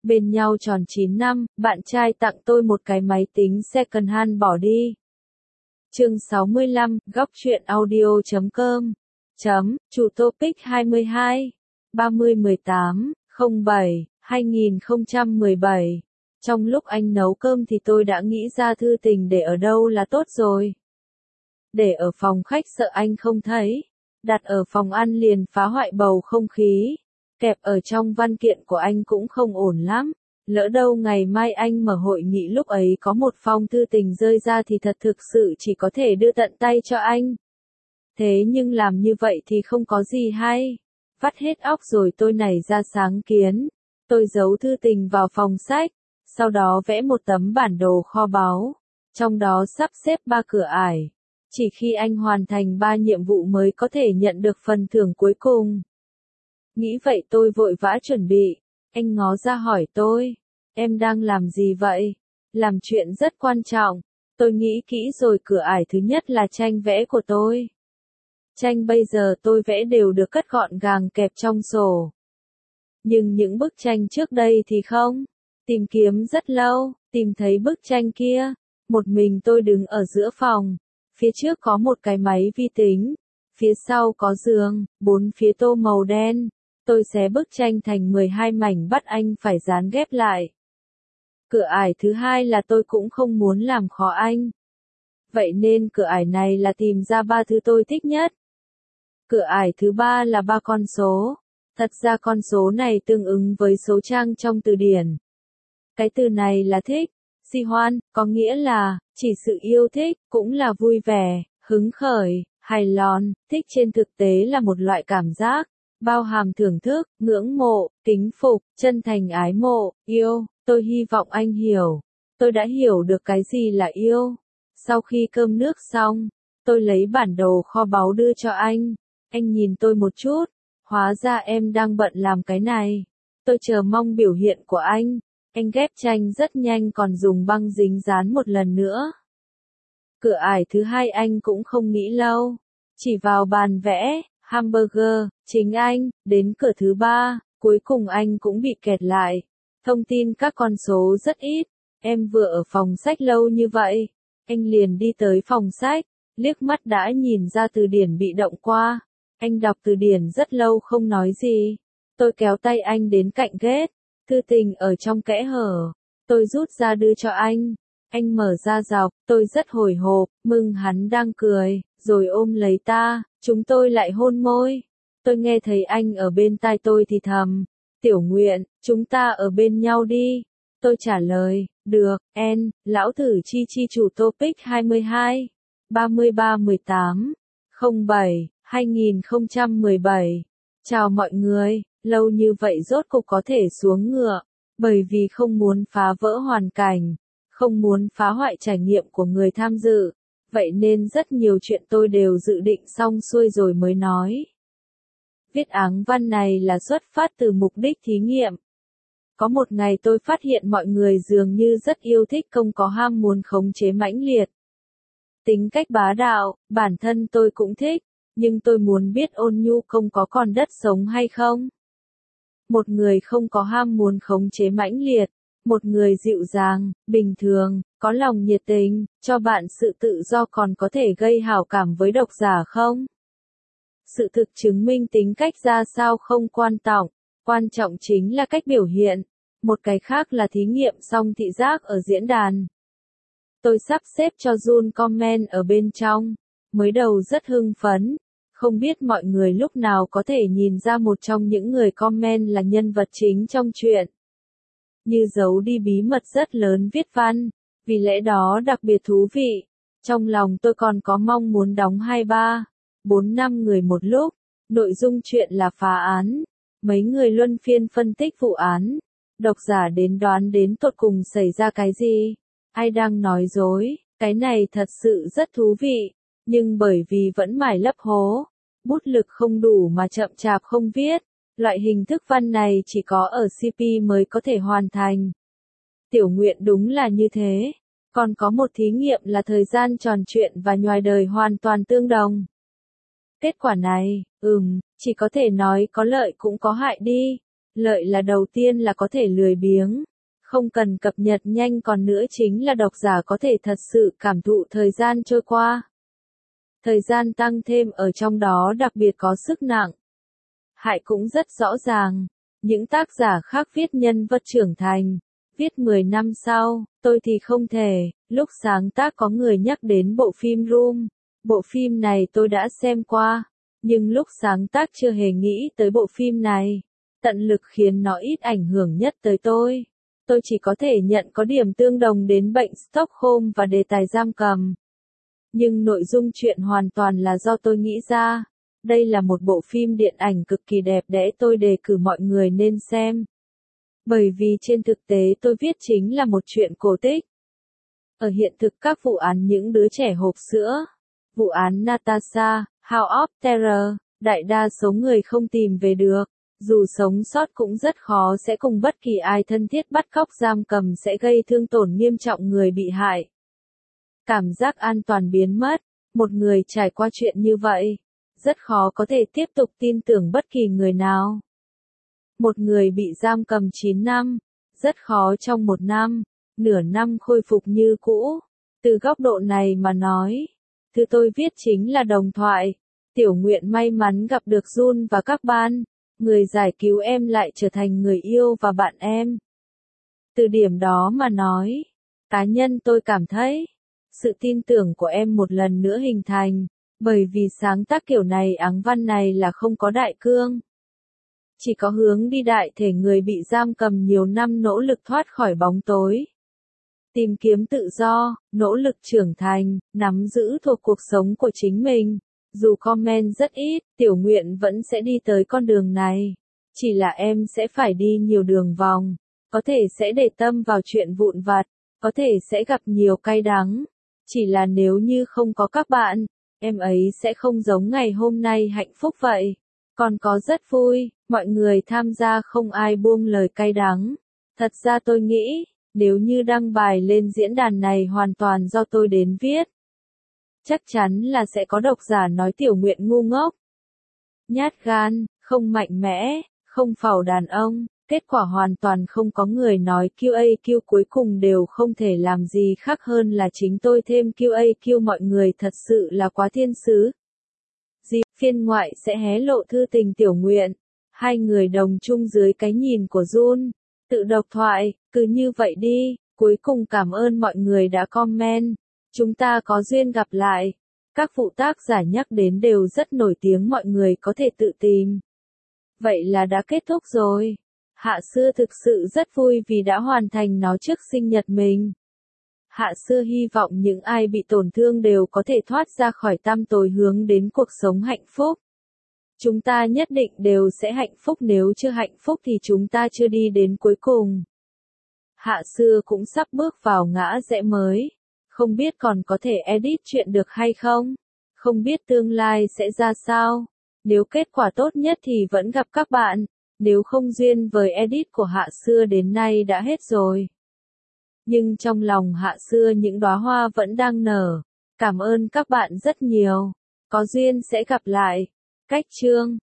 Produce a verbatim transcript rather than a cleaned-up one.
Bên nhau tròn chín năm, bạn trai tặng tôi một cái máy tính second hand bỏ đi. Chương sáu mươi lăm, góc truyện audio chấm com. Chấm, chủ topic hai mươi hai, ba mươi mười tám, không bảy, hai nghìn không trăm mười bảy. Trong lúc anh nấu cơm thì tôi đã nghĩ ra thư tình để ở đâu là tốt rồi. Để ở phòng khách sợ anh không thấy. Đặt ở phòng ăn liền phá hoại bầu không khí. Kẹp ở trong văn kiện của anh cũng không ổn lắm. Lỡ đâu ngày mai anh mở hội nghị lúc ấy có một phong thư tình rơi ra thì thật thực sự chỉ có thể đưa tận tay cho anh. Thế nhưng làm như vậy thì không có gì hay. Vắt hết óc rồi tôi nảy ra sáng kiến. Tôi giấu thư tình vào phòng sách. Sau đó vẽ một tấm bản đồ kho báu. Trong đó sắp xếp ba cửa ải. Chỉ khi anh hoàn thành ba nhiệm vụ mới có thể nhận được phần thưởng cuối cùng. Nghĩ vậy tôi vội vã chuẩn bị. Anh ngó ra hỏi tôi. Em đang làm gì vậy? Làm chuyện rất quan trọng. Tôi nghĩ kỹ rồi, cửa ải thứ nhất là tranh vẽ của tôi. Tranh bây giờ tôi vẽ đều được cất gọn gàng kẹp trong sổ. Nhưng những bức tranh trước đây thì không. Tìm kiếm rất lâu, tìm thấy bức tranh kia. Một mình tôi đứng ở giữa phòng. Phía trước có một cái máy vi tính. Phía sau có giường, bốn phía tô màu đen. Tôi xé bức tranh thành mười hai mảnh bắt anh phải dán ghép lại. Cửa ải thứ hai là tôi cũng không muốn làm khó anh. Vậy nên cửa ải này là tìm ra ba thứ tôi thích nhất. Cửa ải thứ ba là ba con số. Thật ra con số này tương ứng với số trang trong từ điển. Cái từ này là thích, si hoan, có nghĩa là chỉ sự yêu thích, cũng là vui vẻ, hứng khởi, hài lòng. Thích trên thực tế là một loại cảm giác, bao hàm thưởng thức, ngưỡng mộ, kính phục, chân thành ái mộ, yêu. Tôi hy vọng anh hiểu. Tôi đã hiểu được cái gì là yêu. Sau khi cơm nước xong, tôi lấy bản đồ kho báu đưa cho anh. Anh nhìn tôi một chút. Hóa ra em đang bận làm cái này. Tôi chờ mong biểu hiện của anh. Anh ghép tranh rất nhanh còn dùng băng dính dán một lần nữa. Cửa ải thứ hai anh cũng không nghĩ lâu. Chỉ vào bàn vẽ, hamburger, chính anh, đến cửa thứ ba, cuối cùng anh cũng bị kẹt lại. Thông tin các con số rất ít. Em vừa ở phòng sách lâu như vậy. Anh liền đi tới phòng sách, liếc mắt đã nhìn ra từ điển bị động qua. Anh đọc từ điển rất lâu không nói gì. Tôi kéo tay anh đến cạnh ghét. Thư tình ở trong kẽ hở. Tôi rút ra đưa cho anh. Anh mở ra dọc, tôi rất hồi hộp, mừng hắn đang cười, rồi ôm lấy ta, chúng tôi lại hôn môi. Tôi nghe thấy anh ở bên tai tôi thì thầm. Tiểu Nguyện, chúng ta ở bên nhau đi. Tôi trả lời, được, en, lão thử chi chi chủ topic hai mươi hai, ba mươi ba mười tám, không bảy, hai nghìn không trăm mười bảy. Chào mọi người, lâu như vậy rốt cục có thể xuống ngựa, bởi vì không muốn phá vỡ hoàn cảnh, không muốn phá hoại trải nghiệm của người tham dự, vậy nên rất nhiều chuyện tôi đều dự định xong xuôi rồi mới nói. Viết áng văn này là xuất phát từ mục đích thí nghiệm. Có một ngày tôi phát hiện mọi người dường như rất yêu thích công có ham muốn khống chế mãnh liệt. Tính cách bá đạo, bản thân tôi cũng thích, nhưng tôi muốn biết ôn nhu công có còn đất sống hay không. Một người không có ham muốn khống chế mãnh liệt, một người dịu dàng, bình thường, có lòng nhiệt tình, cho bạn sự tự do còn có thể gây hảo cảm với độc giả không? Sự thực chứng minh tính cách ra sao không quan trọng, quan trọng chính là cách biểu hiện. Một cái khác là thí nghiệm song thị giác ở diễn đàn. Tôi sắp xếp cho Jun comment ở bên trong. Mới đầu rất hưng phấn. Không biết mọi người lúc nào có thể nhìn ra một trong những người comment là nhân vật chính trong truyện. Như giấu đi bí mật rất lớn viết văn. Vì lẽ đó đặc biệt thú vị. Trong lòng tôi còn có mong muốn đóng hai ba, bốn năm người một lúc. Nội dung chuyện là phá án. Mấy người luân phiên phân tích vụ án. Độc giả đến đoán đến tột cùng xảy ra cái gì. Ai đang nói dối. Cái này thật sự rất thú vị. Nhưng bởi vì vẫn mải lấp hố. Bút lực không đủ mà chậm chạp không viết. Loại hình thức văn này chỉ có ở xê pê mới có thể hoàn thành. Tiểu Nguyện đúng là như thế. Còn có một thí nghiệm là thời gian tròn truyện và ngoài đời hoàn toàn tương đồng. Kết quả này, ừm, chỉ có thể nói có lợi cũng có hại đi. Lợi là đầu tiên là có thể lười biếng, không cần cập nhật nhanh, còn nữa chính là độc giả có thể thật sự cảm thụ thời gian trôi qua. Thời gian tăng thêm ở trong đó đặc biệt có sức nặng. Hại cũng rất rõ ràng, những tác giả khác viết nhân vật trưởng thành, viết mười năm sau, tôi thì không thể. Lúc sáng tác có người nhắc đến bộ phim Room, bộ phim này tôi đã xem qua, nhưng lúc sáng tác chưa hề nghĩ tới bộ phim này, tận lực khiến nó ít ảnh hưởng nhất tới tôi. Tôi chỉ có thể nhận có điểm tương đồng đến bệnh Stockholm và đề tài giam cầm. Nhưng nội dung chuyện hoàn toàn là do tôi nghĩ ra. Đây là một bộ phim điện ảnh cực kỳ đẹp đẽ, tôi đề cử mọi người nên xem. Bởi vì trên thực tế tôi viết chính là một chuyện cổ tích. Ở hiện thực các vụ án những đứa trẻ hộp sữa, vụ án Natasha, House of Terror, đại đa số người không tìm về được. Dù sống sót cũng rất khó sẽ cùng bất kỳ ai thân thiết bắt cóc giam cầm sẽ gây thương tổn nghiêm trọng người bị hại. Cảm giác an toàn biến mất, một người trải qua chuyện như vậy, rất khó có thể tiếp tục tin tưởng bất kỳ người nào. Một người bị giam cầm chín năm, rất khó trong một năm, nửa năm khôi phục như cũ. Từ góc độ này mà nói, thứ tôi viết chính là đồng thoại. Tiểu Nguyện may mắn gặp được Jun và các bạn. Người giải cứu em lại trở thành người yêu và bạn em. Từ điểm đó mà nói, cá nhân tôi cảm thấy, sự tin tưởng của em một lần nữa hình thành, bởi vì sáng tác kiểu này áng văn này là không có đại cương. Chỉ có hướng đi đại thể người bị giam cầm nhiều năm nỗ lực thoát khỏi bóng tối. Tìm kiếm tự do, nỗ lực trưởng thành, nắm giữ thuộc cuộc sống của chính mình. Dù comment rất ít, Tiểu Nguyện vẫn sẽ đi tới con đường này. Chỉ là em sẽ phải đi nhiều đường vòng. Có thể sẽ để tâm vào chuyện vụn vặt. Có thể sẽ gặp nhiều cay đắng. Chỉ là nếu như không có các bạn, em ấy sẽ không giống ngày hôm nay hạnh phúc vậy. Còn có rất vui, mọi người tham gia không ai buông lời cay đắng. Thật ra tôi nghĩ, nếu như đăng bài lên diễn đàn này hoàn toàn do tôi đến viết. Chắc chắn là sẽ có độc giả nói Tiểu Nguyện ngu ngốc, nhát gan, không mạnh mẽ, không phàu đàn ông. Kết quả hoàn toàn không có người nói quy a quy cuối cùng đều không thể làm gì khác hơn là chính tôi thêm quy a quy, mọi người thật sự là quá thiên sứ. Dịp phiên ngoại sẽ hé lộ thư tình Tiểu Nguyện. Hai người đồng chung dưới cái nhìn của Jun. Tự độc thoại, cứ như vậy đi. Cuối cùng cảm ơn mọi người đã comment. Chúng ta có duyên gặp lại. Các vụ tác giả nhắc đến đều rất nổi tiếng, mọi người có thể tự tìm. Vậy là đã kết thúc rồi. Hạ Xưa thực sự rất vui vì đã hoàn thành nó trước sinh nhật mình. Hạ Xưa hy vọng những ai bị tổn thương đều có thể thoát ra khỏi tăm tối hướng đến cuộc sống hạnh phúc. Chúng ta nhất định đều sẽ hạnh phúc, nếu chưa hạnh phúc thì chúng ta chưa đi đến cuối cùng. Hạ Xưa cũng sắp bước vào ngã rẽ mới. Không biết còn có thể edit chuyện được hay không? Không biết tương lai sẽ ra sao? Nếu kết quả tốt nhất thì vẫn gặp các bạn. Nếu không duyên với edit của Hạ Xưa đến nay đã hết rồi. Nhưng trong lòng Hạ Xưa những đóa hoa vẫn đang nở. Cảm ơn các bạn rất nhiều. Có duyên sẽ gặp lại. Cách chương